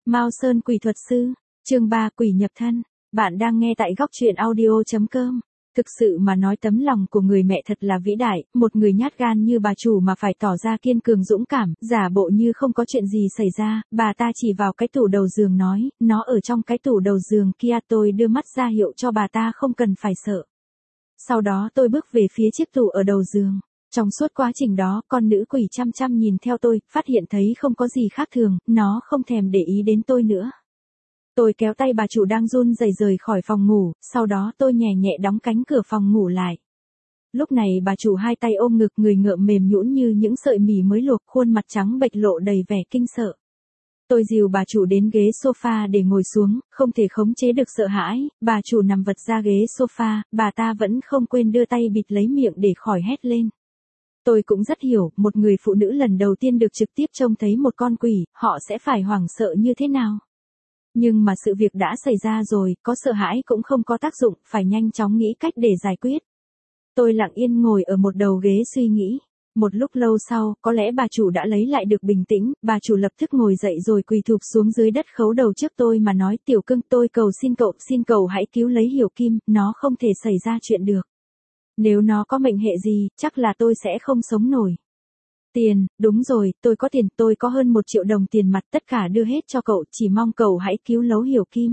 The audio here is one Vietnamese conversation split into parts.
Mao Sơn Quỷ Thuật Sư, chương 3 Quỷ Nhập Thân. Bạn đang nghe tại góc truyện audio.com. Thực sự mà nói tấm lòng của người mẹ thật là vĩ đại, một người nhát gan như bà chủ mà phải tỏ ra kiên cường dũng cảm, giả bộ như không có chuyện gì xảy ra, bà ta chỉ vào cái tủ đầu giường nói, nó ở trong cái tủ đầu giường kia. Tôi đưa mắt ra hiệu cho bà ta không cần phải sợ. Sau đó tôi bước về phía chiếc tủ ở đầu giường. Trong suốt quá trình đó, con nữ quỷ chăm chăm nhìn theo tôi, phát hiện thấy không có gì khác thường, nó không thèm để ý đến tôi nữa. Tôi kéo tay bà chủ đang run rẩy rời khỏi phòng ngủ, sau đó tôi nhẹ nhẹ đóng cánh cửa phòng ngủ lại. Lúc này bà chủ hai tay ôm ngực, người ngợm mềm nhũn như những sợi mì mới luộc, khuôn mặt trắng bệch lộ đầy vẻ kinh sợ. Tôi dìu bà chủ đến ghế sofa để ngồi xuống, không thể khống chế được sợ hãi, bà chủ nằm vật ra ghế sofa, bà ta vẫn không quên đưa tay bịt lấy miệng để khỏi hét lên. Tôi cũng rất hiểu, một người phụ nữ lần đầu tiên được trực tiếp trông thấy một con quỷ, họ sẽ phải hoảng sợ như thế nào. Nhưng mà sự việc đã xảy ra rồi, có sợ hãi cũng không có tác dụng, phải nhanh chóng nghĩ cách để giải quyết. Tôi lặng yên ngồi ở một đầu ghế suy nghĩ. Một lúc lâu sau, có lẽ bà chủ đã lấy lại được bình tĩnh, bà chủ lập tức ngồi dậy rồi quỳ thụp xuống dưới đất khấu đầu trước tôi mà nói, tiểu cưng, tôi cầu xin cậu hãy cứu lấy Hiểu Kim, nó không thể xảy ra chuyện được. Nếu nó có mệnh hệ gì, chắc là tôi sẽ không sống nổi. Tiền, đúng rồi, tôi có tiền, tôi có hơn 1 triệu đồng tiền mặt, tất cả đưa hết cho cậu, chỉ mong cậu hãy cứu lấy Hiểu Kim.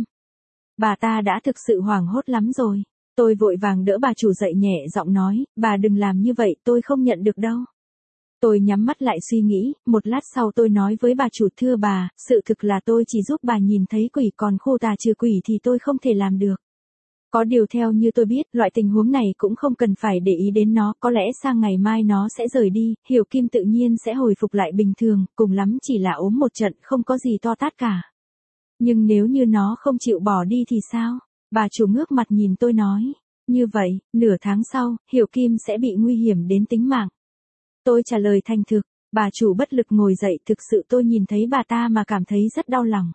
Bà ta đã thực sự hoảng hốt lắm rồi. Tôi vội vàng đỡ bà chủ dậy, nhẹ giọng nói, bà đừng làm như vậy, tôi không nhận được đâu. Tôi nhắm mắt lại suy nghĩ, một lát sau tôi nói với bà chủ, thưa bà, sự thực là tôi chỉ giúp bà nhìn thấy quỷ, còn khu tà trừ quỷ thì tôi không thể làm được. Có điều theo như tôi biết, loại tình huống này cũng không cần phải để ý đến nó, có lẽ sang ngày mai nó sẽ rời đi, Hiểu Kim tự nhiên sẽ hồi phục lại bình thường, cùng lắm chỉ là ốm một trận, không có gì to tát cả. Nhưng nếu như nó không chịu bỏ đi thì sao? Bà chủ ngước mặt nhìn tôi nói, như vậy, nửa tháng sau, Hiểu Kim sẽ bị nguy hiểm đến tính mạng. Tôi trả lời thành thực, bà chủ bất lực ngồi dậy, thực sự tôi nhìn thấy bà ta mà cảm thấy rất đau lòng.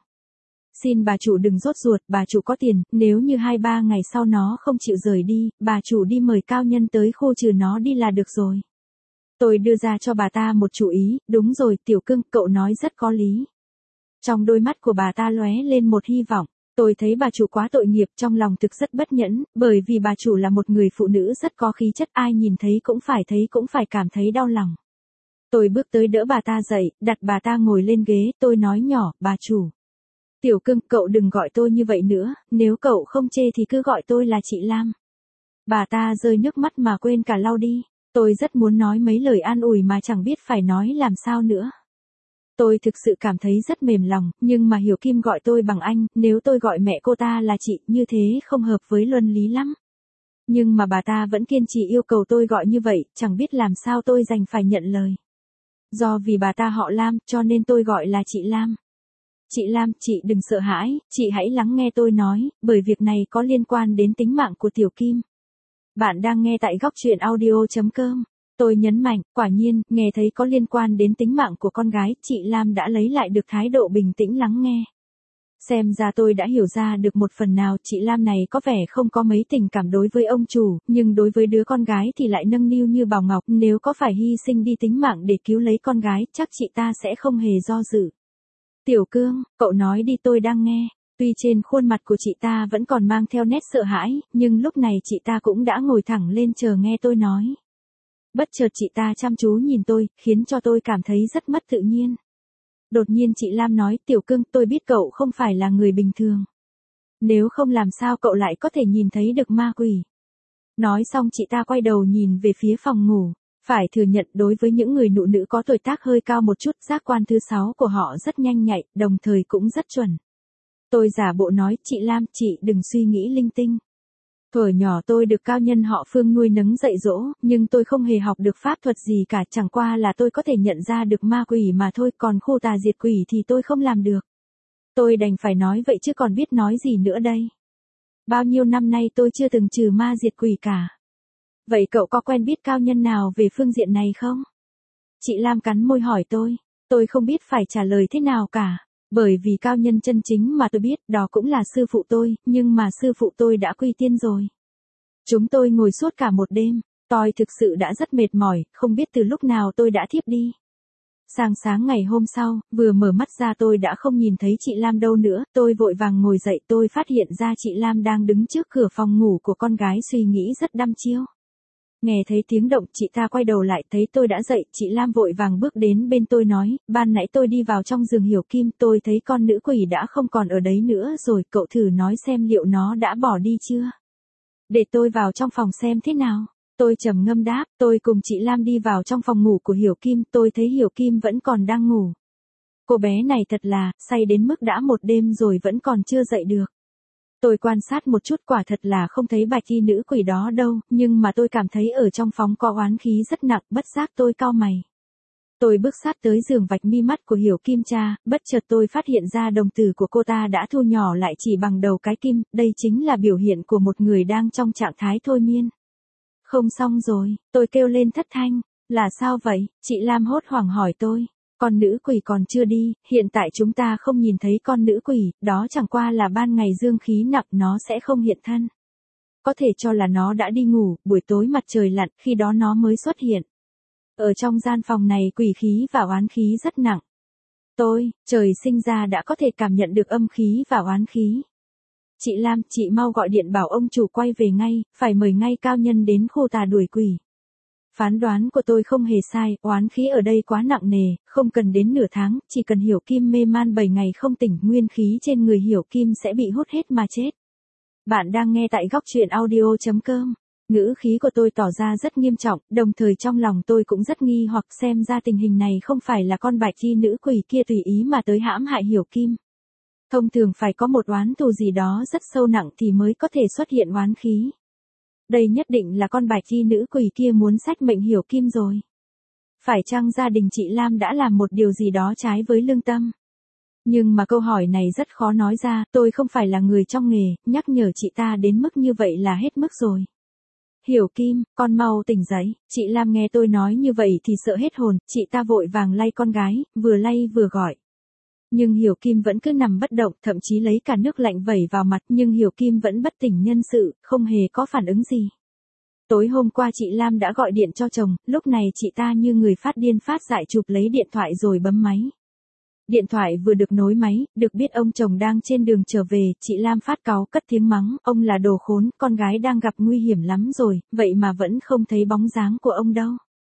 Xin bà chủ đừng sốt ruột, bà chủ có tiền, nếu như 2-3 ngày sau nó không chịu rời đi, bà chủ đi mời cao nhân tới khu trừ nó đi là được rồi. Tôi đưa ra cho bà ta một chủ ý, đúng rồi, tiểu cưng, cậu nói rất có lý. Trong đôi mắt của bà ta lóe lên một hy vọng. Tôi thấy bà chủ quá tội nghiệp, trong lòng thực rất bất nhẫn, bởi vì bà chủ là một người phụ nữ rất có khí chất, ai nhìn thấy cũng phải cảm thấy đau lòng. Tôi bước tới đỡ bà ta dậy, đặt bà ta ngồi lên ghế, tôi nói nhỏ, bà chủ. Tiểu cưng, cậu đừng gọi tôi như vậy nữa, nếu cậu không chê thì cứ gọi tôi là chị Lam. Bà ta rơi nước mắt mà quên cả lau đi. Tôi rất muốn nói mấy lời an ủi mà chẳng biết phải nói làm sao nữa. Tôi thực sự cảm thấy rất mềm lòng, nhưng mà Hiểu Kim gọi tôi bằng anh, nếu tôi gọi mẹ cô ta là chị, như thế không hợp với luân lý lắm. Nhưng mà bà ta vẫn kiên trì yêu cầu tôi gọi như vậy, chẳng biết làm sao tôi đành phải nhận lời. Do vì bà ta họ Lam, cho nên tôi gọi là chị Lam. Chị Lam, chị đừng sợ hãi, chị hãy lắng nghe tôi nói, bởi việc này có liên quan đến tính mạng của Tiểu Kim. Bạn đang nghe tại góc truyện audio.com. Tôi nhấn mạnh, quả nhiên, nghe thấy có liên quan đến tính mạng của con gái, chị Lam đã lấy lại được thái độ bình tĩnh lắng nghe. Xem ra tôi đã hiểu ra được một phần nào, chị Lam này có vẻ không có mấy tình cảm đối với ông chủ, nhưng đối với đứa con gái thì lại nâng niu như bảo ngọc, nếu có phải hy sinh đi tính mạng để cứu lấy con gái, chắc chị ta sẽ không hề do dự. Tiểu Cương, cậu nói đi, tôi đang nghe. Tuy trên khuôn mặt của chị ta vẫn còn mang theo nét sợ hãi, nhưng lúc này chị ta cũng đã ngồi thẳng lên chờ nghe tôi nói. Bất chợt chị ta chăm chú nhìn tôi, khiến cho tôi cảm thấy rất mất tự nhiên. Đột nhiên chị Lam nói, Tiểu Cương, tôi biết cậu không phải là người bình thường. Nếu không làm sao cậu lại có thể nhìn thấy được ma quỷ. Nói xong chị ta quay đầu nhìn về phía phòng ngủ. Phải thừa nhận đối với những người phụ nữ có tuổi tác hơi cao một chút, giác quan thứ 6 của họ rất nhanh nhạy, đồng thời cũng rất chuẩn. Tôi giả bộ nói, chị Lam, chị đừng suy nghĩ linh tinh. Thuở nhỏ tôi được cao nhân họ Phương nuôi nấng dạy dỗ, nhưng tôi không hề học được pháp thuật gì cả, chẳng qua là tôi có thể nhận ra được ma quỷ mà thôi, còn khu tà diệt quỷ thì tôi không làm được. Tôi đành phải nói vậy chứ còn biết nói gì nữa đây. Bao nhiêu năm nay tôi chưa từng trừ ma diệt quỷ cả. Vậy cậu có quen biết cao nhân nào về phương diện này không? Chị Lam cắn môi hỏi tôi không biết phải trả lời thế nào cả. Bởi vì cao nhân chân chính mà tôi biết, đó cũng là sư phụ tôi, nhưng mà sư phụ tôi đã quy tiên rồi. Chúng tôi ngồi suốt cả một đêm, tôi thực sự đã rất mệt mỏi, không biết từ lúc nào tôi đã thiếp đi. Sáng sáng ngày hôm sau, vừa mở mắt ra tôi đã không nhìn thấy chị Lam đâu nữa, tôi vội vàng ngồi dậy, tôi phát hiện ra chị Lam đang đứng trước cửa phòng ngủ của con gái suy nghĩ rất đăm chiêu. Nghe thấy tiếng động, chị ta quay đầu lại thấy tôi đã dậy, chị Lam vội vàng bước đến bên tôi nói, ban nãy tôi đi vào trong giường Hiểu Kim, tôi thấy con nữ quỷ đã không còn ở đấy nữa rồi, cậu thử nói xem liệu nó đã bỏ đi chưa? Để tôi vào trong phòng xem thế nào. Tôi trầm ngâm đáp, tôi cùng chị Lam đi vào trong phòng ngủ của Hiểu Kim, tôi thấy Hiểu Kim vẫn còn đang ngủ. Cô bé này thật là, say đến mức đã một đêm rồi vẫn còn chưa dậy được. Tôi quan sát một chút quả thật là không thấy bạch y nữ quỷ đó đâu, nhưng mà tôi cảm thấy ở trong phòng có oán khí rất nặng, bất giác tôi cau mày. Tôi bước sát tới giường vạch mi mắt của Hiểu Kim cha, bất chợt tôi phát hiện ra đồng tử của cô ta đã thu nhỏ lại chỉ bằng đầu cái kim, đây chính là biểu hiện của một người đang trong trạng thái thôi miên. Không xong rồi, tôi kêu lên thất thanh, là sao vậy, chị Lam hốt hoảng hỏi tôi. Con nữ quỷ còn chưa đi, hiện tại chúng ta không nhìn thấy con nữ quỷ, đó chẳng qua là ban ngày dương khí nặng nó sẽ không hiện thân. Có thể cho là nó đã đi ngủ, buổi tối mặt trời lặn, khi đó nó mới xuất hiện. Ở trong gian phòng này quỷ khí và oán khí rất nặng. Trời sinh ra đã có thể cảm nhận được âm khí và oán khí. Chị Lam, chị mau gọi điện bảo ông chủ quay về ngay, phải mời ngay cao nhân đến khu tà đuổi quỷ. Phán đoán của tôi không hề sai, oán khí ở đây quá nặng nề, không cần đến nửa tháng, chỉ cần Hiểu Kim mê man 7 ngày không tỉnh, nguyên khí trên người Hiểu Kim sẽ bị hút hết mà chết. Bạn đang nghe tại góc truyện audio.com. Ngữ khí của tôi tỏ ra rất nghiêm trọng, đồng thời trong lòng tôi cũng rất nghi hoặc xem ra tình hình này không phải là con bạch y nữ quỷ kia tùy ý mà tới hãm hại Hiểu Kim. Thông thường phải có một oán thù gì đó rất sâu nặng thì mới có thể xuất hiện oán khí. Đây nhất định là con bạch y nữ quỷ kia muốn xách mệnh Hiểu Kim rồi. Phải chăng gia đình chị Lam đã làm một điều gì đó trái với lương tâm? Nhưng mà câu hỏi này rất khó nói ra, tôi không phải là người trong nghề, nhắc nhở chị ta đến mức như vậy là hết mức rồi. Hiểu Kim, con mau tỉnh dậy, chị Lam nghe tôi nói như vậy thì sợ hết hồn, chị ta vội vàng lay con gái, vừa lay vừa gọi. Nhưng Hiểu Kim vẫn cứ nằm bất động, thậm chí lấy cả nước lạnh vẩy vào mặt, nhưng Hiểu Kim vẫn bất tỉnh nhân sự, không hề có phản ứng gì. Tối hôm qua chị Lam đã gọi điện cho chồng, lúc này chị ta như người phát điên phát dại chụp lấy điện thoại rồi bấm máy. Điện thoại vừa được nối máy, được biết ông chồng đang trên đường trở về, chị Lam phát cáu cất tiếng mắng, ông là đồ khốn, con gái đang gặp nguy hiểm lắm rồi, vậy mà vẫn không thấy bóng dáng của ông đâu.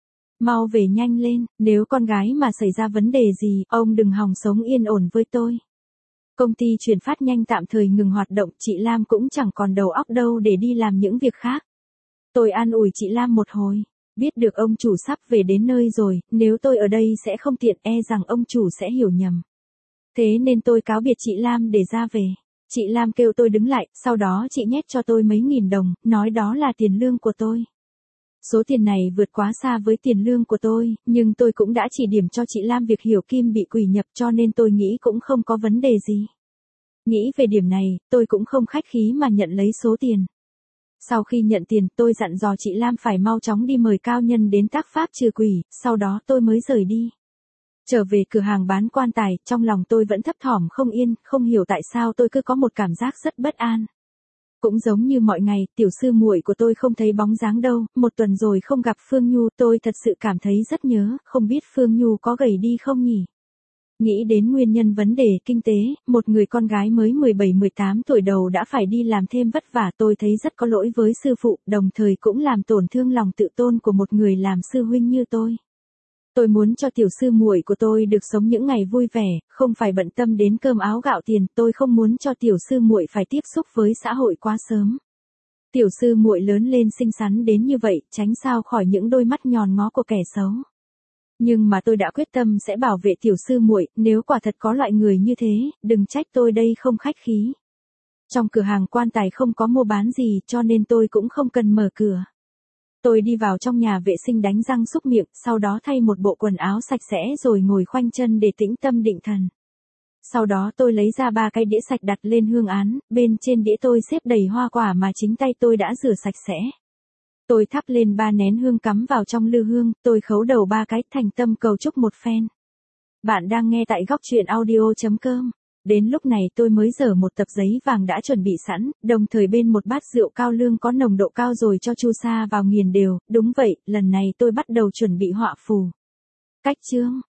Mau về nhanh lên, nếu con gái mà xảy ra vấn đề gì, ông đừng hòng sống yên ổn với tôi. Công ty chuyển phát nhanh tạm thời ngừng hoạt động, chị Lam cũng chẳng còn đầu óc đâu để đi làm những việc khác. Tôi an ủi chị Lam một hồi, biết được ông chủ sắp về đến nơi rồi, nếu tôi ở đây sẽ không tiện, e rằng ông chủ sẽ hiểu nhầm. Thế nên tôi cáo biệt chị Lam để ra về. Chị Lam kêu tôi đứng lại, sau đó chị nhét cho tôi mấy nghìn đồng, nói đó là tiền lương của tôi. Số tiền này vượt quá xa với tiền lương của tôi, nhưng tôi cũng đã chỉ điểm cho chị Lam việc Hiểu Kim bị quỷ nhập cho nên tôi nghĩ cũng không có vấn đề gì. Nghĩ về điểm này, tôi cũng không khách khí mà nhận lấy số tiền. Sau khi nhận tiền, tôi dặn dò chị Lam phải mau chóng đi mời cao nhân đến tác pháp trừ quỷ, sau đó tôi mới rời đi. Trở về cửa hàng bán quan tài, trong lòng tôi vẫn thấp thỏm không yên, không hiểu tại sao tôi cứ có một cảm giác rất bất an. Cũng giống như mọi ngày, tiểu sư muội của tôi không thấy bóng dáng đâu, một tuần rồi không gặp Phương Nhu, tôi thật sự cảm thấy rất nhớ, không biết Phương Nhu có gầy đi không nhỉ? Nghĩ đến nguyên nhân vấn đề kinh tế, một người con gái mới 17-18 tuổi đầu đã phải đi làm thêm vất vả, tôi thấy rất có lỗi với sư phụ, đồng thời cũng làm tổn thương lòng tự tôn của một người làm sư huynh như tôi. Tôi muốn cho tiểu sư muội của tôi được sống những ngày vui vẻ, không phải bận tâm đến cơm áo gạo tiền, tôi không muốn cho tiểu sư muội phải tiếp xúc với xã hội quá sớm. Tiểu sư muội lớn lên xinh xắn đến như vậy, tránh sao khỏi những đôi mắt nhòn ngó của kẻ xấu. Nhưng mà tôi đã quyết tâm sẽ bảo vệ tiểu sư muội, nếu quả thật có loại người như thế, đừng trách tôi đây không khách khí. Trong cửa hàng quan tài không có mua bán gì cho nên tôi cũng không cần mở cửa. Tôi đi vào trong nhà vệ sinh đánh răng súc miệng, sau đó thay một bộ quần áo sạch sẽ rồi ngồi khoanh chân để tĩnh tâm định thần. Sau đó tôi lấy ra 3 cái đĩa sạch đặt lên hương án, bên trên đĩa tôi xếp đầy hoa quả mà chính tay tôi đã rửa sạch sẽ. Tôi thắp lên 3 nén hương cắm vào trong lư hương, tôi khấu đầu 3 cái thành tâm cầu chúc một phen. Bạn đang nghe tại góc truyện audio.com. Đến lúc này tôi mới dở một tập giấy vàng đã chuẩn bị sẵn, đồng thời bên một bát rượu cao lương có nồng độ cao rồi cho chu sa vào nghiền đều, đúng vậy, lần này tôi bắt đầu chuẩn bị họa phù. Cách chương,